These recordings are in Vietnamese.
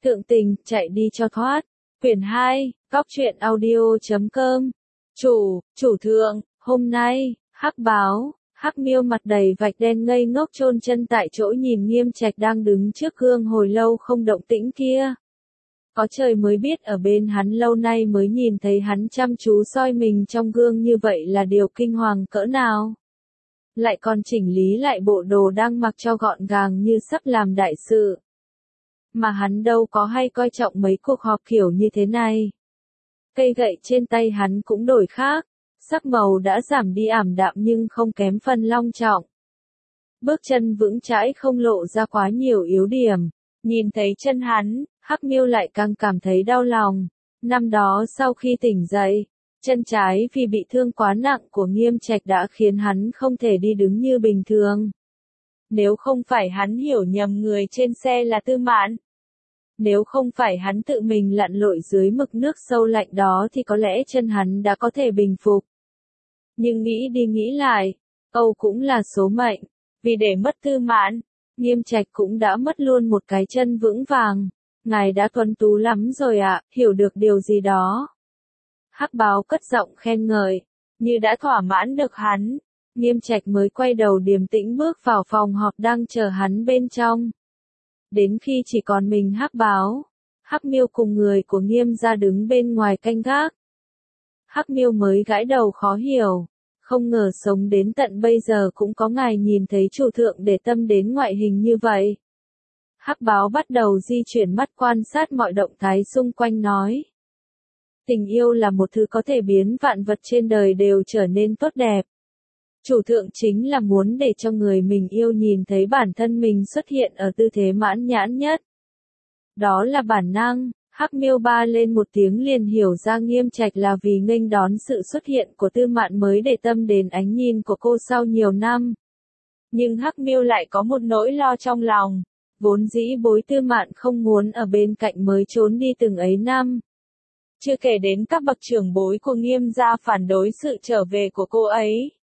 Thượng tình, chạy đi cho thoát. Quyển 2, góc truyện audio.com. Chủ thượng, hôm nay, Hắc báo, Hắc Miêu mặt đầy vạch đen ngây ngốc chôn chân tại chỗ nhìn Nghiêm Trạch đang đứng trước gương hồi lâu không động tĩnh kia. Có trời mới biết ở bên hắn lâu nay mới nhìn thấy hắn chăm chú soi mình trong gương như vậy là điều kinh hoàng cỡ nào. Lại còn chỉnh lý lại bộ đồ đang mặc cho gọn gàng như sắp làm đại sự. Mà hắn đâu có hay coi trọng mấy cuộc họp kiểu như thế này. Cây gậy trên tay hắn cũng đổi khác, sắc màu đã giảm đi ảm đạm nhưng không kém phần long trọng. Bước chân vững chãi không lộ ra quá nhiều yếu điểm, nhìn thấy chân hắn, Hắc Miêu lại càng cảm thấy đau lòng. Năm đó sau khi tỉnh dậy, chân trái vì bị thương quá nặng của Nghiêm Trạch đã khiến hắn không thể đi đứng như bình thường. Nếu không phải hắn hiểu nhầm người trên xe là Tư Mạn, nếu không phải hắn tự mình lặn lội dưới mực nước sâu lạnh đó thì có lẽ chân hắn đã có thể bình phục. Nhưng nghĩ đi nghĩ lại, Âu cũng là số mệnh, vì để mất Tư Mạn, Nghiêm Trạch cũng đã mất luôn một cái chân vững vàng. Ngài đã tuấn tú lắm rồi ạ, hiểu được điều gì đó. Hắc báo cất giọng khen ngợi, như đã thỏa mãn được hắn. Nghiêm Trạch mới quay đầu điềm tĩnh bước vào phòng họp đang chờ hắn bên trong. Đến khi chỉ còn mình Hắc báo, Hắc Miêu cùng người của Nghiêm gia đứng bên ngoài canh gác. Hắc Miêu mới gãi đầu khó hiểu, không ngờ sống đến tận bây giờ cũng có ngài nhìn thấy chủ thượng để tâm đến ngoại hình như vậy. Hắc báo bắt đầu di chuyển mắt quan sát mọi động thái xung quanh nói. Tình yêu là một thứ có thể biến vạn vật trên đời đều trở nên tốt đẹp. Chủ thượng chính là muốn để cho người mình yêu nhìn thấy bản thân mình xuất hiện ở tư thế mãn nhãn nhất. Đó là bản năng, Hắc Miêu ba lên một tiếng liền hiểu ra Nghiêm Trạch là vì nghênh đón sự xuất hiện của Tư Mạn mới để tâm đến ánh nhìn của cô sau nhiều năm. Nhưng Hắc Miêu lại có một nỗi lo trong lòng. Vốn dĩ Bối Tư Mạn không muốn ở bên cạnh mới trốn đi từng ấy năm. Chưa kể đến các bậc trưởng bối của Nghiêm gia phản đối sự trở về của cô ấy.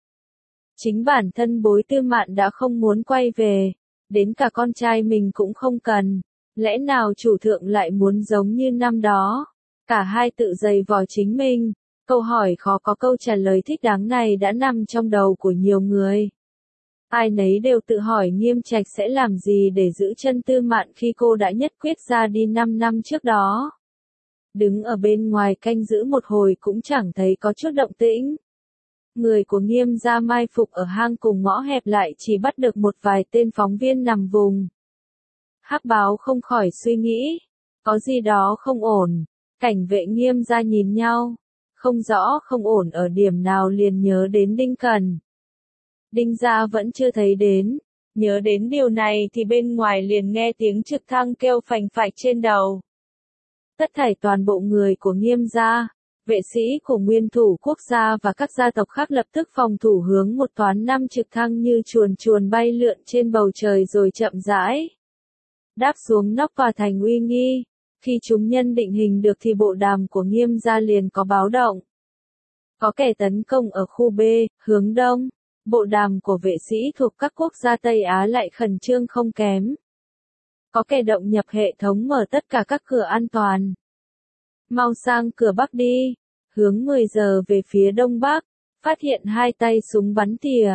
Chính bản thân Bối Tư Mạn đã không muốn quay về, đến cả con trai mình cũng không cần. Lẽ nào chủ thượng lại muốn giống như năm đó? Cả hai tự giày vò chính mình. Câu hỏi khó có câu trả lời thích đáng này đã nằm trong đầu của nhiều người. Ai nấy đều tự hỏi Nghiêm Trạch sẽ làm gì để giữ chân Tư Mạn khi cô đã nhất quyết ra đi 5 năm trước đó. Đứng ở bên ngoài canh giữ một hồi cũng chẳng thấy có chút động tĩnh. Người của Nghiêm gia mai phục ở hang cùng ngõ hẹp lại chỉ bắt được một vài tên phóng viên nằm vùng. Hắc báo không khỏi suy nghĩ, có gì đó không ổn. Cảnh vệ Nghiêm gia nhìn nhau, không rõ không ổn ở điểm nào liền nhớ đến Đinh Cần. Đinh gia vẫn chưa thấy đến, nhớ đến điều này thì bên ngoài liền nghe tiếng trực thăng kêu phành phạch trên đầu. Tất thảy toàn bộ người của Nghiêm gia, vệ sĩ của nguyên thủ quốc gia và các gia tộc khác lập tức phòng thủ hướng một toán 5 trực thăng như chuồn chuồn bay lượn trên bầu trời rồi chậm rãi đáp xuống nóc tòa thành uy nghi. Khi chúng nhân định hình được thì bộ đàm của Nghiêm gia liền có báo động. Có kẻ tấn công ở khu B, hướng đông. Bộ đàm của vệ sĩ thuộc các quốc gia Tây Á lại khẩn trương không kém. Có kẻ động nhập hệ thống mở tất cả các cửa an toàn. Mau sang cửa Bắc đi, hướng 10 giờ về phía Đông Bắc, phát hiện 2 tay súng bắn tỉa.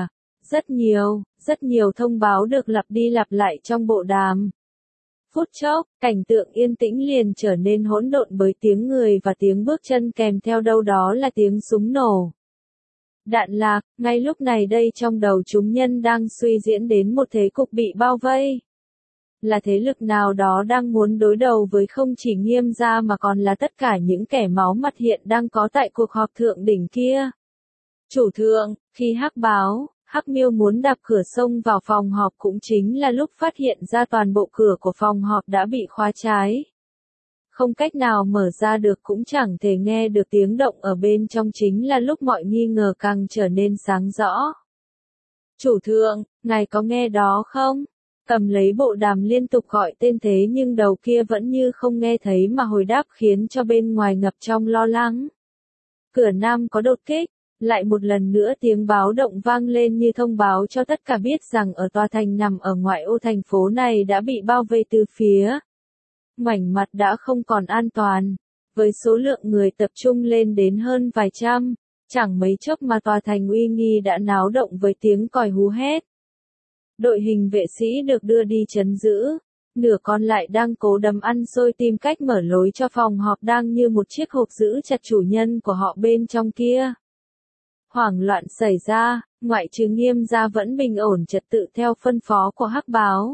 Rất nhiều thông báo được lặp đi lặp lại trong bộ đàm. Phút chốc, cảnh tượng yên tĩnh liền trở nên hỗn độn bởi tiếng người và tiếng bước chân kèm theo đâu đó là tiếng súng nổ. Đạn lạc, ngay lúc này đây trong đầu chúng nhân đang suy diễn đến một thế cục bị bao vây. Là thế lực nào đó đang muốn đối đầu với không chỉ Nghiêm gia mà còn là tất cả những kẻ máu mặt hiện đang có tại cuộc họp thượng đỉnh kia. Chủ thượng, khi Hắc báo, Hắc Miêu muốn đạp cửa xông vào phòng họp cũng chính là lúc phát hiện ra toàn bộ cửa của phòng họp đã bị khóa trái. Không cách nào mở ra được cũng chẳng thể nghe được tiếng động ở bên trong chính là lúc mọi nghi ngờ càng trở nên sáng rõ. Chủ thượng, ngài có nghe đó không? Cầm lấy bộ đàm liên tục gọi tên thế nhưng đầu kia vẫn như không nghe thấy mà hồi đáp khiến cho bên ngoài ngập trong lo lắng. Cửa Nam có đột kích, lại một lần nữa tiếng báo động vang lên như thông báo cho tất cả biết rằng ở tòa thành nằm ở ngoại ô thành phố này đã bị bao vây từ phía. ngoảnh mặt đã không còn an toàn. Với số lượng người tập trung lên đến hơn vài trăm, chẳng mấy chốc mà tòa thành uy nghi đã náo động với tiếng còi hú hét. Đội hình vệ sĩ được đưa đi trấn giữ, nửa còn lại đang cố đấm ăn xôi tìm cách mở lối cho phòng họp đang như một chiếc hộp giữ chặt chủ nhân của họ bên trong kia. Hoảng loạn xảy ra, ngoại trừ Nghiêm gia vẫn bình ổn trật tự theo phân phó của Hắc Báo.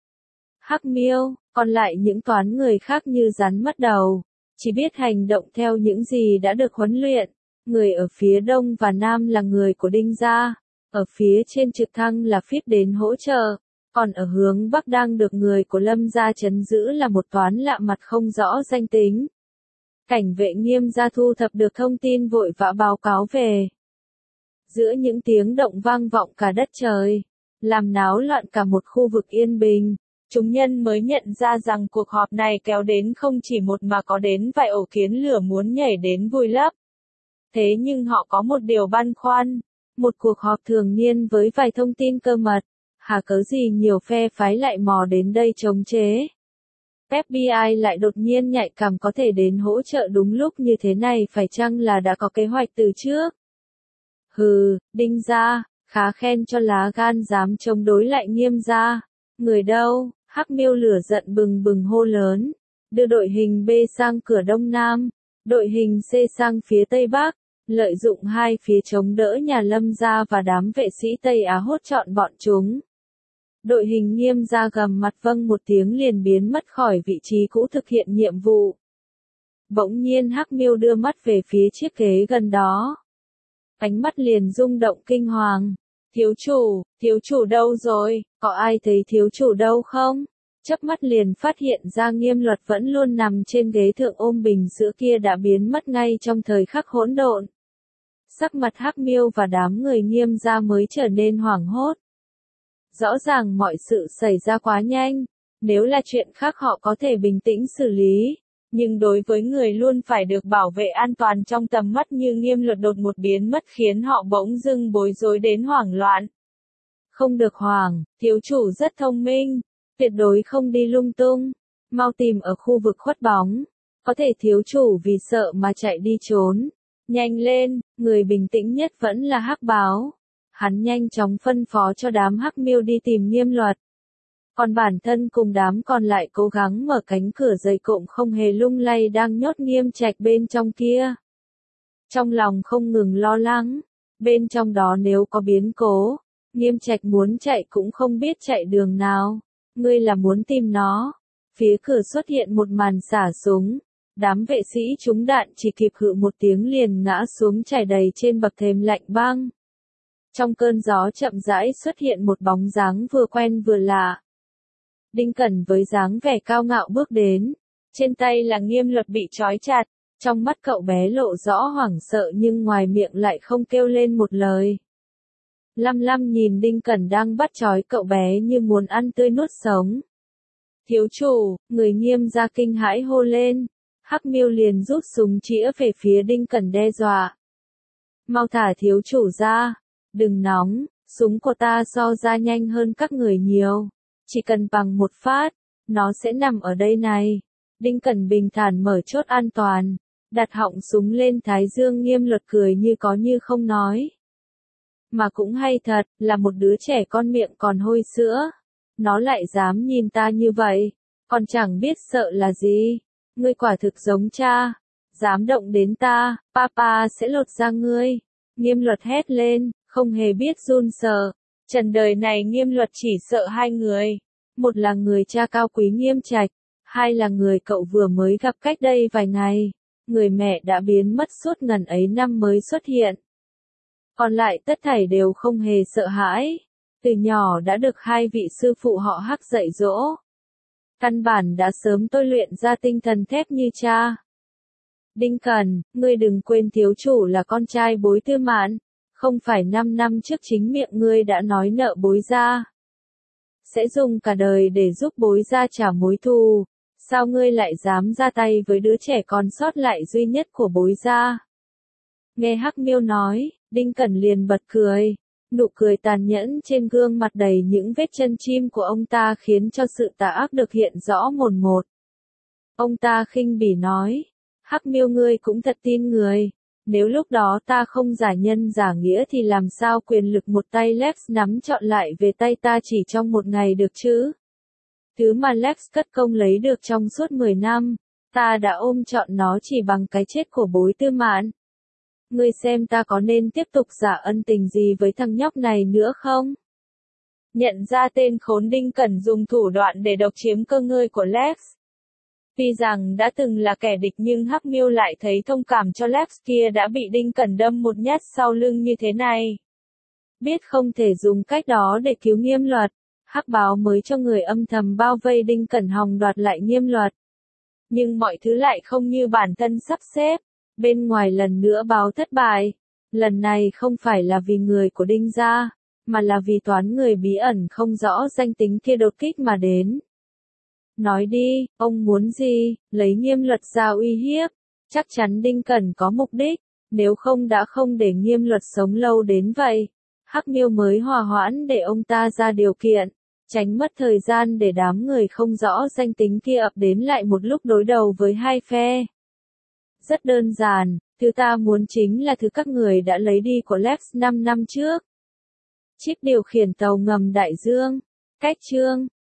Hắc Miêu, còn lại những toán người khác như rắn mất đầu, chỉ biết hành động theo những gì đã được huấn luyện. Người ở phía đông và nam là người của Đinh gia, ở phía trên trực thăng là Phíp đến hỗ trợ, còn ở hướng bắc đang được người của Lâm gia trấn giữ là một toán lạ mặt không rõ danh tính. Cảnh vệ Nghiêm gia thu thập được thông tin vội vã báo cáo về. Giữa những tiếng động vang vọng cả đất trời, làm náo loạn cả một khu vực yên bình, chúng nhân mới nhận ra rằng cuộc họp này kéo đến không chỉ một mà có đến vài ổ kiến lửa muốn nhảy đến vùi lấp. Thế nhưng họ có một điều băn khoăn, một cuộc họp thường niên với vài thông tin cơ mật, hà cớ gì nhiều phe phái lại mò đến đây chống chế. FBI lại đột nhiên nhạy cảm có thể đến hỗ trợ đúng lúc như thế này, phải chăng là đã có kế hoạch từ trước? Hừ, Đinh gia, khá khen cho lá gan dám chống đối lại Nghiêm gia. Người đâu? Hắc Miêu lửa giận bừng bừng hô lớn, đưa đội hình B sang cửa đông nam, đội hình C sang phía tây bắc, lợi dụng hai phía chống đỡ nhà Lâm gia và đám vệ sĩ Tây Á hốt trọn bọn chúng. Đội hình Nghiêm gia gầm mặt vâng một tiếng liền biến mất khỏi vị trí cũ thực hiện nhiệm vụ. Bỗng nhiên Hắc Miêu đưa mắt về phía chiếc ghế gần đó. Ánh mắt liền rung động kinh hoàng. Thiếu chủ đâu rồi, có ai thấy thiếu chủ đâu không? Chớp mắt liền phát hiện ra Nghiêm Luật vẫn luôn nằm trên ghế thượng ôm bình sữa kia đã biến mất ngay trong thời khắc hỗn độn. Sắc mặt Hắc Miêu và đám người Nghiêm gia mới trở nên hoảng hốt. Rõ ràng mọi sự xảy ra quá nhanh, nếu là chuyện khác họ có thể bình tĩnh xử lý. Nhưng đối với người luôn phải được bảo vệ an toàn trong tầm mắt như Nghiêm Luật đột một biến mất khiến họ bỗng dưng bối rối đến hoảng loạn. Không được hoảng, thiếu chủ rất thông minh, tuyệt đối không đi lung tung, mau tìm ở khu vực khuất bóng, có thể thiếu chủ vì sợ mà chạy đi trốn. Nhanh lên, người bình tĩnh nhất vẫn là Hắc Báo. Hắn nhanh chóng phân phó cho đám Hắc Miêu đi tìm Nghiêm Luật. Còn bản thân cùng đám còn lại cố gắng mở cánh cửa dày cộm không hề lung lay đang nhốt Nghiêm Trạch bên trong kia. Trong lòng không ngừng lo lắng, bên trong đó nếu có biến cố, Nghiêm Trạch muốn chạy cũng không biết chạy đường nào. Ngươi là muốn tìm nó. Phía cửa xuất hiện một màn xả súng. Đám vệ sĩ trúng đạn chỉ kịp hự một tiếng liền ngã xuống chảy đầy trên bậc thềm lạnh băng. Trong cơn gió chậm rãi xuất hiện một bóng dáng vừa quen vừa lạ. Đinh Cẩn với dáng vẻ cao ngạo bước đến, trên tay là Nghiêm Luật bị trói chặt, trong mắt cậu bé lộ rõ hoảng sợ nhưng ngoài miệng lại không kêu lên một lời. Lăm lăm nhìn Đinh Cẩn đang bắt trói cậu bé như muốn ăn tươi nuốt sống. Thiếu chủ, người Nghiêm gia kinh hãi hô lên, Hắc Miêu liền rút súng chĩa về phía Đinh Cẩn đe dọa. Mau thả thiếu chủ ra, đừng nóng, súng của ta so ra nhanh hơn các người nhiều. Chỉ cần bằng một phát, nó sẽ nằm ở đây này. Đinh Cẩn bình thản mở chốt an toàn, đặt họng súng lên thái dương. Nghiêm Luật cười như có như không nói. Mà cũng hay thật, là một đứa trẻ con miệng còn hôi sữa. Nó lại dám nhìn ta như vậy, còn chẳng biết sợ là gì. Ngươi quả thực giống cha, dám động đến ta, papa sẽ lột da ngươi. Nghiêm Luật hét lên, không hề biết run sợ. Trần đời này Nghiêm Luật chỉ sợ hai người. Một là người cha cao quý Nghiêm Trạch, hai là người cậu vừa mới gặp cách đây vài ngày. Người mẹ đã biến mất suốt ngần ấy năm mới xuất hiện. Còn lại tất thảy đều không hề sợ hãi. Từ nhỏ đã được hai vị sư phụ họ Hắc dạy dỗ. Căn bản đã sớm tôi luyện ra tinh thần thép như cha. Đinh Cẩn, ngươi đừng quên thiếu chủ là con trai Bối Tư Mạn. Không phải 5 năm trước chính miệng ngươi đã nói nợ Bối gia sẽ dùng cả đời để giúp Bối gia trả mối thù. Sao ngươi lại dám ra tay với đứa trẻ còn sót lại duy nhất của Bối gia? Nghe Hắc Miêu nói, Đinh Cẩn liền bật cười. Nụ cười tàn nhẫn trên gương mặt đầy những vết chân chim của ông ta khiến cho sự tà ác được hiện rõ mồn một. Ông ta khinh bỉ nói. Hắc Miêu ngươi cũng thật tin người. Nếu lúc đó ta không giả nhân giả nghĩa thì làm sao quyền lực một tay Lex nắm trọn lại về tay ta chỉ trong một ngày được chứ? Thứ mà Lex cất công lấy được trong suốt 10 năm, ta đã ôm trọn nó chỉ bằng cái chết của bối Tư Mạn. Ngươi xem ta có nên tiếp tục giả ân tình gì với thằng nhóc này nữa không? Nhận ra tên khốn Đinh Cẩn dùng thủ đoạn để độc chiếm cơ ngơi của Lex. Tuy rằng đã từng là kẻ địch nhưng Hắc Miêu lại thấy thông cảm cho Lex kia đã bị Đinh Cẩn đâm một nhát sau lưng như thế này. Biết không thể dùng cách đó để cứu Nghiêm Luật, Hắc Báo mới cho người âm thầm bao vây Đinh Cẩn hòng đoạt lại Nghiêm Luật. Nhưng mọi thứ lại không như bản thân sắp xếp, bên ngoài lần nữa báo thất bại. Lần này không phải là vì người của Đinh gia, mà là vì toán người bí ẩn không rõ danh tính kia đột kích mà đến. Nói đi, ông muốn gì, lấy Nghiêm Luật ra uy hiếp, chắc chắn Đinh Cẩn có mục đích, nếu không đã không để Nghiêm Luật sống lâu đến vậy. Hắc Miêu mới hòa hoãn để ông ta ra điều kiện, tránh mất thời gian để đám người không rõ danh tính kia ập đến lại một lúc đối đầu với hai phe. Rất đơn giản, thứ ta muốn chính là thứ các người đã lấy đi của Lex 5 năm trước. Chiếc điều khiển tàu ngầm đại dương. Cách chương